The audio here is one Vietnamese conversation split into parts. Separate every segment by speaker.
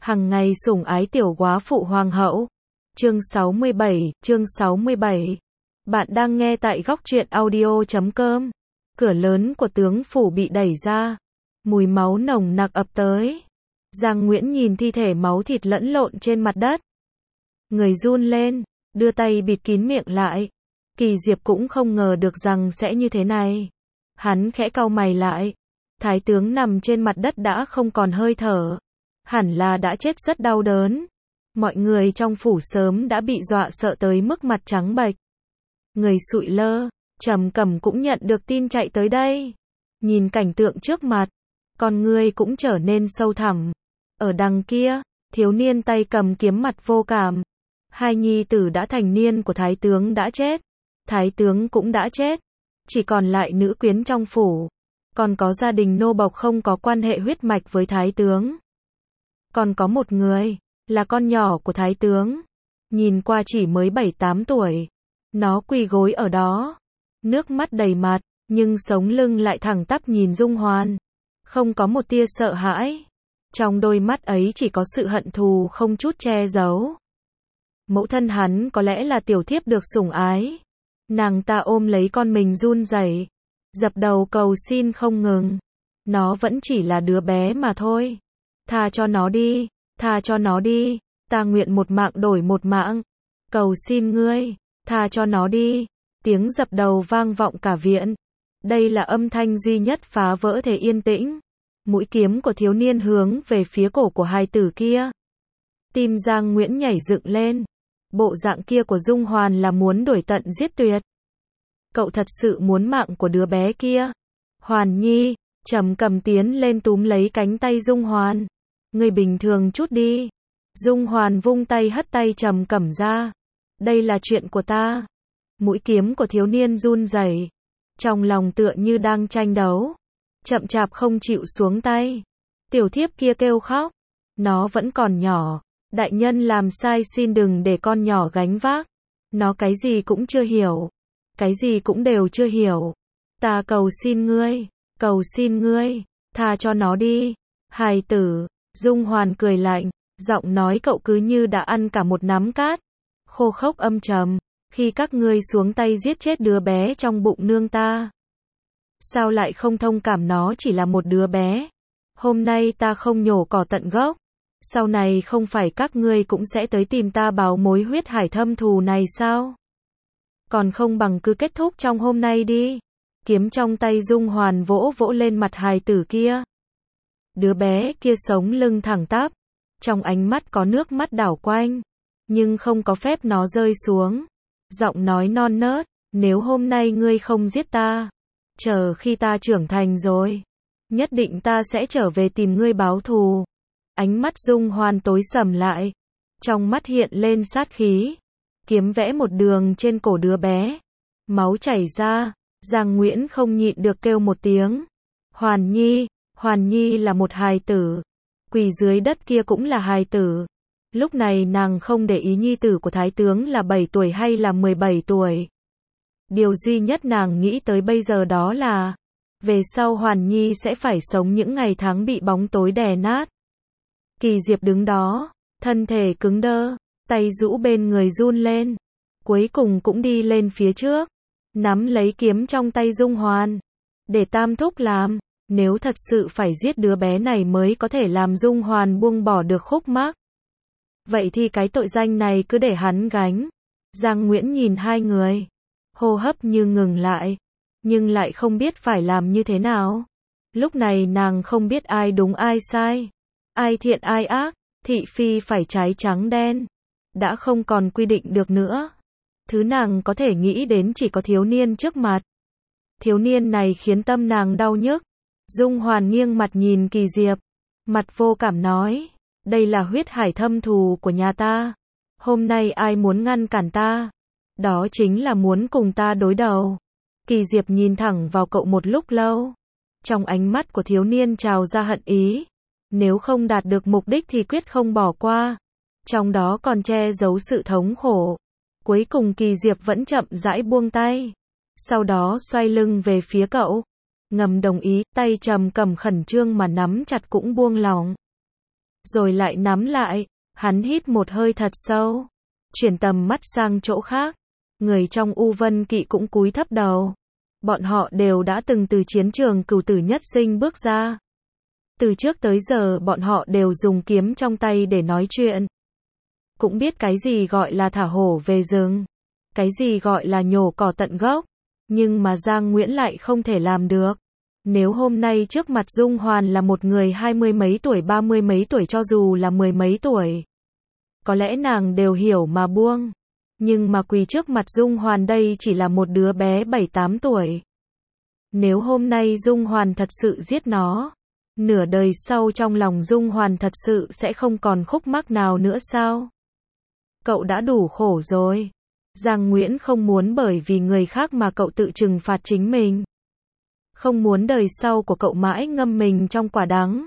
Speaker 1: Hằng ngày sủng ái tiểu góa phụ hoàng hậu. Chương 67. Bạn đang nghe tại góc truyện audio.com. Cửa lớn của tướng phủ bị đẩy ra. Mùi máu nồng nặc ập tới. Giang Nguyễn nhìn thi thể máu thịt lẫn lộn trên mặt đất. Người run lên, đưa tay bịt kín miệng lại. Kỳ Diệp cũng không ngờ được rằng sẽ như thế này. Hắn khẽ cau mày lại. Thái tướng nằm trên mặt đất đã không còn hơi thở. Hẳn là đã chết rất đau đớn. Mọi người trong phủ sớm đã bị dọa sợ tới mức mặt trắng bệch. Người sụi lơ, Trầm Cẩm cũng nhận được tin chạy tới đây. Nhìn cảnh tượng trước mặt, con người cũng trở nên sâu thẳm. Ở đằng kia, thiếu niên tay cầm kiếm mặt vô cảm. Hai nhi tử đã thành niên của thái tướng đã chết. Thái tướng cũng đã chết. Chỉ còn lại nữ quyến trong phủ. Còn có gia đình nô bộc không có quan hệ huyết mạch với thái tướng. Còn có một người, là con nhỏ của thái tướng. Nhìn qua chỉ mới 7-8 tuổi. Nó quỳ gối ở đó. Nước mắt đầy mặt, nhưng sống lưng lại thẳng tắp nhìn Dung Hoàn. Không có một tia sợ hãi. Trong đôi mắt ấy chỉ có sự hận thù không chút che giấu. Mẫu thân hắn có lẽ là tiểu thiếp được sủng ái. Nàng ta ôm lấy con mình run rẩy, dập đầu cầu xin không ngừng. Nó vẫn chỉ là đứa bé mà thôi. Tha cho nó đi, tha cho nó đi, ta nguyện một mạng đổi một mạng. Cầu xin ngươi, tha cho nó đi. Tiếng dập đầu vang vọng cả viện. Đây là âm thanh duy nhất phá vỡ thế yên tĩnh. Mũi kiếm của thiếu niên hướng về phía cổ của hài tử kia. Tim Giang Nguyễn nhảy dựng lên. Bộ dạng kia của Dung Hoàn là muốn đuổi tận giết tuyệt. Cậu thật sự muốn mạng của đứa bé kia. Hoàn Nhi, Trầm Cẩm tiến lên túm lấy cánh tay Dung Hoàn. Ngươi bình thường chút đi. Dung Hoàn vung tay hất tay Trầm Cẩm ra. Đây là chuyện của ta. Mũi kiếm của thiếu niên run rẩy, trong lòng tựa như đang tranh đấu. Chậm chạp không chịu xuống tay. Tiểu thiếp kia kêu khóc. Nó vẫn còn nhỏ. Đại nhân làm sai xin đừng để con nhỏ gánh vác. Nó cái gì cũng chưa hiểu. Cái gì cũng đều chưa hiểu. Ta cầu xin ngươi, tha cho nó đi. Hài tử, Dung Hoàn cười lạnh, giọng nói cậu cứ như đã ăn cả một nắm cát. Khô khốc âm trầm, khi các ngươi xuống tay giết chết đứa bé trong bụng nương ta. Sao lại không thông cảm nó chỉ là một đứa bé? Hôm nay ta không nhổ cỏ tận gốc. Sau này không phải các ngươi cũng sẽ tới tìm ta báo mối huyết hải thâm thù này sao? Còn không bằng cứ kết thúc trong hôm nay đi. Kiếm trong tay Dung Hoàn vỗ vỗ lên mặt hài tử kia. Đứa bé kia sống lưng thẳng tắp. Trong ánh mắt có nước mắt đảo quanh. Nhưng không có phép nó rơi xuống. Giọng nói non nớt. Nếu hôm nay ngươi không giết ta, chờ khi ta trưởng thành rồi, nhất định ta sẽ trở về tìm ngươi báo thù. Ánh mắt Dung Hoàn tối sầm lại. Trong mắt hiện lên sát khí. Kiếm vẽ một đường trên cổ đứa bé. Máu chảy ra. Giang Nguyễn không nhịn được kêu một tiếng. Hoàn Nhi là một hài tử. Quỳ dưới đất kia cũng là hài tử. Lúc này nàng không để ý nhi tử của thái tướng là 7 tuổi hay là 17 tuổi. Điều duy nhất nàng nghĩ tới bây giờ đó là về sau Hoàn Nhi sẽ phải sống những ngày tháng bị bóng tối đè nát. Kỳ Diệp đứng đó, thân thể cứng đơ, tay rũ bên người run lên. Cuối cùng cũng đi lên phía trước, nắm lấy kiếm trong tay Dung Hoàn. Để Tam thúc làm, nếu thật sự phải giết đứa bé này mới có thể làm Dung Hoàn buông bỏ được khúc mắc. Vậy thì cái tội danh này cứ để hắn gánh. Giang Nguyễn nhìn hai người, hô hấp như ngừng lại, nhưng lại không biết phải làm như thế nào. Lúc này nàng không biết ai đúng ai sai, ai thiện ai ác, thị phi phải trái trắng đen. Đã không còn quy định được nữa. Thứ nàng có thể nghĩ đến chỉ có thiếu niên trước mặt. Thiếu niên này khiến tâm nàng đau nhức. Dung Hoàn nghiêng mặt nhìn Kỳ Diệp, mặt vô cảm nói, đây là huyết hải thâm thù của nhà ta. Hôm nay ai muốn ngăn cản ta, đó chính là muốn cùng ta đối đầu. Kỳ Diệp nhìn thẳng vào cậu một lúc lâu. Trong ánh mắt của thiếu niên trào ra hận ý. Nếu không đạt được mục đích thì quyết không bỏ qua. Trong đó còn che giấu sự thống khổ. Cuối cùng Kỳ Diệp vẫn chậm rãi buông tay. Sau đó xoay lưng về phía cậu. Ngầm đồng ý, tay Trầm Cẩm khẩn trương mà nắm chặt cũng buông lỏng. rồi lại nắm lại, hắn hít một hơi thật sâu, chuyển tầm mắt sang chỗ khác. Người trong U Vân Kỵ cũng cúi thấp đầu. Bọn họ đều đã từng từ chiến trường cửu tử nhất sinh bước ra. Từ trước tới giờ bọn họ đều dùng kiếm trong tay để nói chuyện. Cũng biết cái gì gọi là thả hổ về rừng, cái gì gọi là nhổ cỏ tận gốc. Nhưng mà Giang Nguyễn lại không thể làm được. Nếu hôm nay trước mặt Dung Hoàn là một người 20 mấy tuổi 30 mấy tuổi cho dù là 10 mấy tuổi, có lẽ nàng đều hiểu mà buông. Nhưng mà quỳ trước mặt Dung Hoàn đây chỉ là một đứa bé 7-8 tuổi. Nếu hôm nay Dung Hoàn thật sự giết nó, nửa đời sau trong lòng Dung Hoàn thật sự sẽ không còn khúc mắc nào nữa sao? Cậu đã đủ khổ rồi. Giang Nguyễn không muốn bởi vì người khác mà cậu tự trừng phạt chính mình. Không muốn đời sau của cậu mãi ngâm mình trong quả đắng.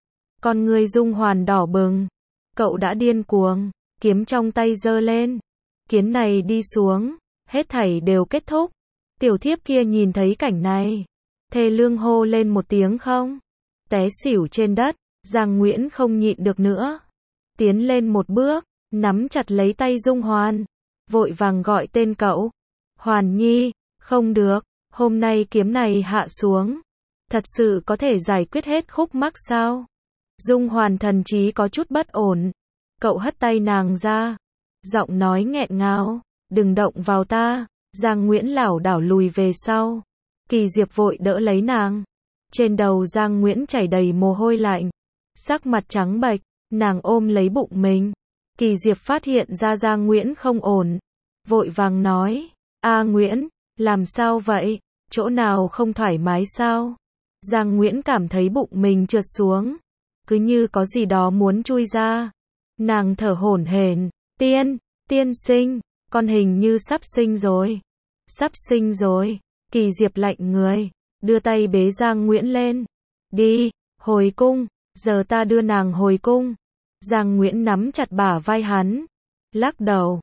Speaker 1: Con người Dung Hoàn đỏ bừng. Cậu đã điên cuồng, kiếm trong tay giơ lên. Kiếm này đi xuống, hết thảy đều kết thúc. Tiểu thiếp kia nhìn thấy cảnh này, thê lương hô lên một tiếng không, té xỉu trên đất. Giang Nguyễn không nhịn được nữa, tiến lên một bước, nắm chặt lấy tay Dung Hoàn, vội vàng gọi tên cậu. Hoàn Nhi, không được, hôm nay kiếm này hạ xuống, thật sự có thể giải quyết hết khúc mắc sao? Dung Hoàn thần trí có chút bất ổn, cậu hất tay nàng ra, giọng nói nghẹn ngào, đừng động vào ta. Giang Nguyễn lảo đảo lùi về sau. Kỳ Diệp vội đỡ lấy nàng. Trên đầu Giang Nguyễn chảy đầy mồ hôi lạnh, sắc mặt trắng bệch, nàng ôm lấy bụng mình. Kỳ Diệp phát hiện ra Giang Nguyễn không ổn, vội vàng nói, A Nguyễn, làm sao vậy, chỗ nào không thoải mái sao? Giang Nguyễn cảm thấy bụng mình trượt xuống, cứ như có gì đó muốn chui ra. Nàng thở hổn hển, tiên sinh, con hình như sắp sinh rồi. Sắp sinh rồi. Kỳ Diệp lạnh người, đưa tay bế Giang Nguyễn lên. Đi, hồi cung, giờ ta đưa nàng hồi cung. Giang Nguyễn nắm chặt bả vai hắn, lắc đầu,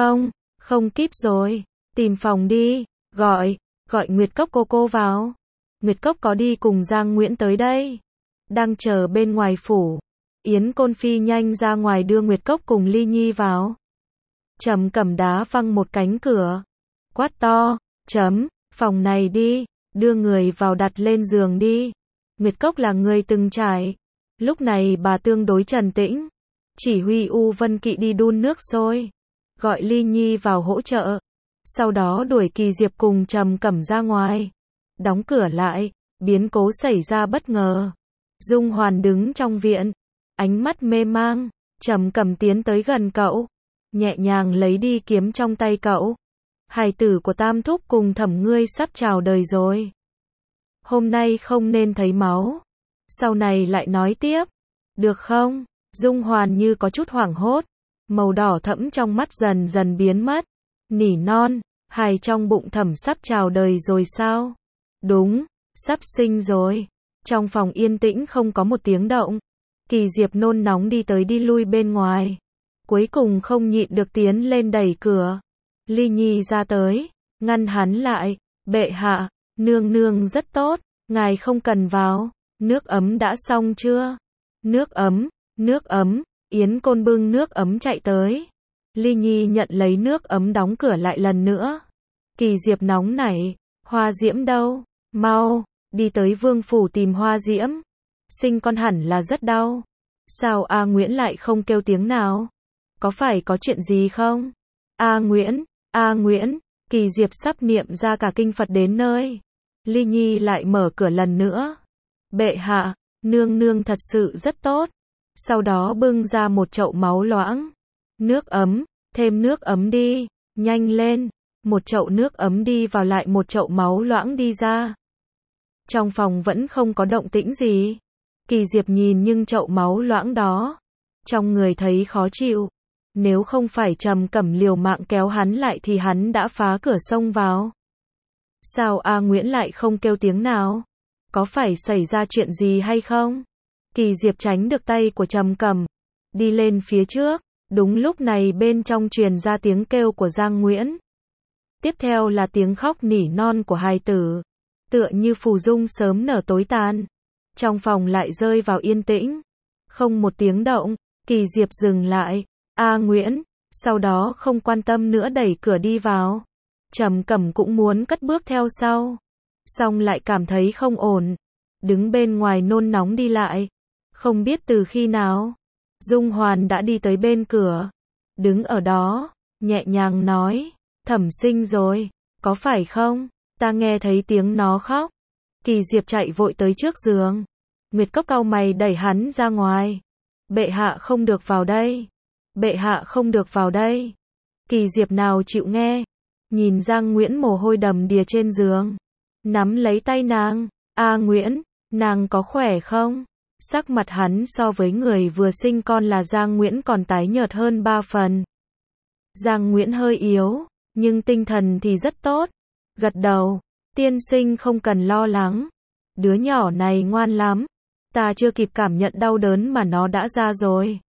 Speaker 1: không kíp rồi, tìm phòng đi, gọi Nguyệt Cốc cô vào. Nguyệt Cốc có đi cùng Giang Nguyễn tới đây, đang chờ bên ngoài phủ. Yến Côn Phi nhanh ra ngoài đưa Nguyệt Cốc cùng Ly Nhi vào. Trầm Cẩm đá văng một cánh cửa, quát to, phòng này đi, đưa người vào đặt lên giường đi. Nguyệt Cốc là người từng trải, lúc này bà tương đối trầm tĩnh, chỉ huy U Vân Kỵ đi đun nước sôi, gọi Ly Nhi vào hỗ trợ, sau đó đuổi Kỳ Diệp cùng Trầm Cẩm ra ngoài, đóng cửa lại. Biến cố xảy ra bất ngờ. Dung Hoàn đứng trong viện, ánh mắt mê mang. Trầm Cẩm tiến tới gần cậu, nhẹ nhàng lấy đi kiếm trong tay cậu. Hài tử của Tam thúc cùng Thẩm ngươi sắp chào đời rồi. Hôm nay không nên thấy máu, sau này lại nói tiếp, được không? Dung Hoàn như có chút hoảng hốt, màu đỏ thẫm trong mắt dần dần biến mất, nỉ non, hài trong bụng Thẩm sắp chào đời rồi sao? Đúng, sắp sinh rồi. Trong phòng yên tĩnh không có một tiếng động. Kỳ Diệp nôn nóng đi tới đi lui bên ngoài, cuối cùng không nhịn được tiến lên đẩy cửa. Ly Nhi ra tới, ngăn hắn lại. Bệ hạ, nương nương rất tốt, ngài không cần vào. Nước ấm đã xong chưa? Nước ấm. Yến Côn bưng nước ấm chạy tới. Ly Nhi nhận lấy nước ấm đóng cửa lại lần nữa. Kỳ Diệp nóng nảy, Hoa Diễm đâu? Mau, đi tới vương phủ tìm Hoa Diễm. Sinh con hẳn là rất đau. Sao A Nguyễn lại không kêu tiếng nào? Có phải có chuyện gì không? A Nguyễn, Kỳ Diệp sắp niệm ra cả kinh Phật đến nơi. Ly Nhi lại mở cửa lần nữa. Bệ hạ, nương nương thật sự rất tốt. Sau đó bưng ra một chậu máu loãng. Nước ấm, thêm nước ấm đi, nhanh lên. Một chậu nước ấm đi vào lại một chậu máu loãng đi ra. Trong phòng vẫn không có động tĩnh gì. Kỳ Diệp nhìn nhưng chậu máu loãng đó, trong người thấy khó chịu. Nếu không phải Trầm Cẩm liều mạng kéo hắn lại thì hắn đã phá cửa xông vào. Sao A Nguyễn lại không kêu tiếng nào? Có phải xảy ra chuyện gì hay không? Kỳ Diệp tránh được tay của Trầm Cẩm, đi lên phía trước. Đúng lúc này bên trong truyền ra tiếng kêu của Giang Nguyễn. Tiếp theo là tiếng khóc nỉ non của hài tử, tựa như phù dung sớm nở tối tàn. Trong phòng lại rơi vào yên tĩnh. Không một tiếng động, Kỳ Diệp dừng lại. A Nguyễn, sau đó không quan tâm nữa đẩy cửa đi vào. Trầm Cẩm cũng muốn cất bước theo sau, xong lại cảm thấy không ổn, đứng bên ngoài nôn nóng đi lại. Không biết từ khi nào, Dung Hoàn đã đi tới bên cửa, đứng ở đó, nhẹ nhàng nói, Thẩm Sinh rồi, có phải không? Ta nghe thấy tiếng nó khóc. Kỳ Diệp chạy vội tới trước giường. Nguyệt Cốc cau mày đẩy hắn ra ngoài. Bệ hạ không được vào đây. Bệ hạ không được vào đây. Kỳ Diệp nào chịu nghe. Nhìn Giang Nguyễn mồ hôi đầm đìa trên giường, nắm lấy tay nàng. A Nguyễn, nàng có khỏe không? Sắc mặt hắn so với người vừa sinh con là Giang Nguyễn còn tái nhợt hơn 3 phần. Giang Nguyễn hơi yếu, nhưng tinh thần thì rất tốt. Gật đầu, tiên sinh không cần lo lắng. Đứa nhỏ này ngoan lắm. Ta chưa kịp cảm nhận đau đớn mà nó đã ra rồi.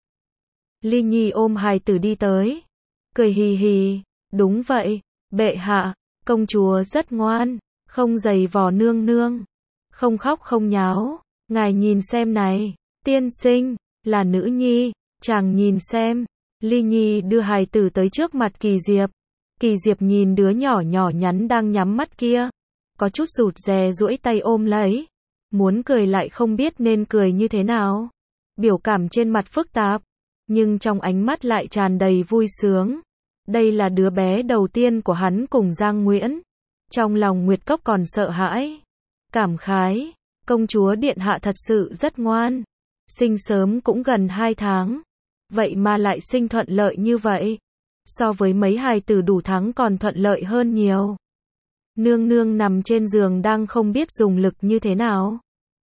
Speaker 1: Ly Nhi ôm hài tử đi tới, cười hì hì, đúng vậy, bệ hạ, công chúa rất ngoan, không giày vò nương nương, không khóc không nháo, ngài nhìn xem này, tiên sinh, là nữ nhi, chàng nhìn xem. Ly Nhi đưa hài tử tới trước mặt Kỳ Diệp. Kỳ Diệp nhìn đứa nhỏ nhỏ nhắn đang nhắm mắt kia, có chút rụt rè duỗi tay ôm lấy, muốn cười lại không biết nên cười như thế nào. Biểu cảm trên mặt phức tạp, nhưng trong ánh mắt lại tràn đầy vui sướng. Đây là đứa bé đầu tiên của hắn cùng Giang Nguyễn. Trong lòng Nguyệt Cốc còn sợ hãi, cảm khái, công chúa điện hạ thật sự rất ngoan. Sinh sớm cũng gần 2 tháng, vậy mà lại sinh thuận lợi như vậy. So với mấy hài tử đủ tháng còn thuận lợi hơn nhiều. Nương nương nằm trên giường đang không biết dùng lực như thế nào.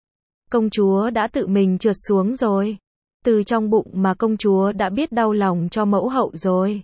Speaker 1: Công chúa đã tự mình trượt xuống rồi. Từ trong bụng mà công chúa đã biết đau lòng cho mẫu hậu rồi.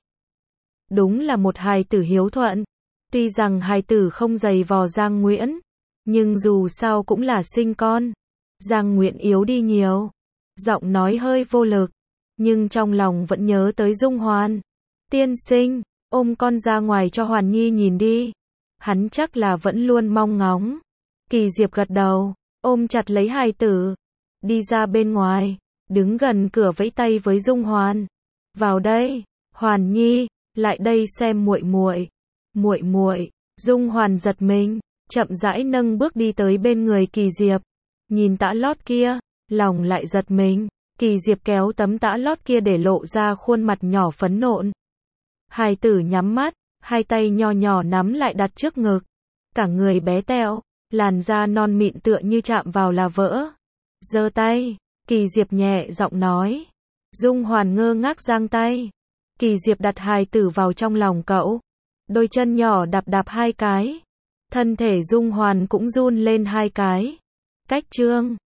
Speaker 1: Đúng là một hài tử hiếu thuận. Tuy rằng hài tử không giày vò Giang Nguyễn, nhưng dù sao cũng là sinh con. Giang Nguyễn yếu đi nhiều, giọng nói hơi vô lực, nhưng trong lòng vẫn nhớ tới Dung Hoàn. Tiên sinh, ôm con ra ngoài cho Hoàn Nhi nhìn đi. Hắn chắc là vẫn luôn mong ngóng. Kỳ Diệp gật đầu, ôm chặt lấy hài tử, đi ra bên ngoài, đứng gần cửa vẫy tay với Dung Hoàn. Vào đây, Hoàn Nhi, lại đây xem muội muội. Muội muội. Dung Hoàn giật mình, chậm rãi nâng bước đi tới bên người Kỳ Diệp. Nhìn tã lót kia, lòng lại giật mình. Kỳ Diệp kéo tấm tã lót kia để lộ ra khuôn mặt nhỏ phấn nộn. Hài tử nhắm mắt, hai tay nho nhỏ nắm lại đặt trước ngực. Cả người bé tẹo, làn da non mịn tựa như chạm vào là vỡ. Giơ tay, Kỳ Diệp nhẹ giọng nói. Dung Hoàn ngơ ngác giang tay. Kỳ Diệp đặt hài tử vào trong lòng cậu. Đôi chân nhỏ đạp đạp 2 cái. Thân thể Dung Hoàn cũng run lên 2 cái. Cách chương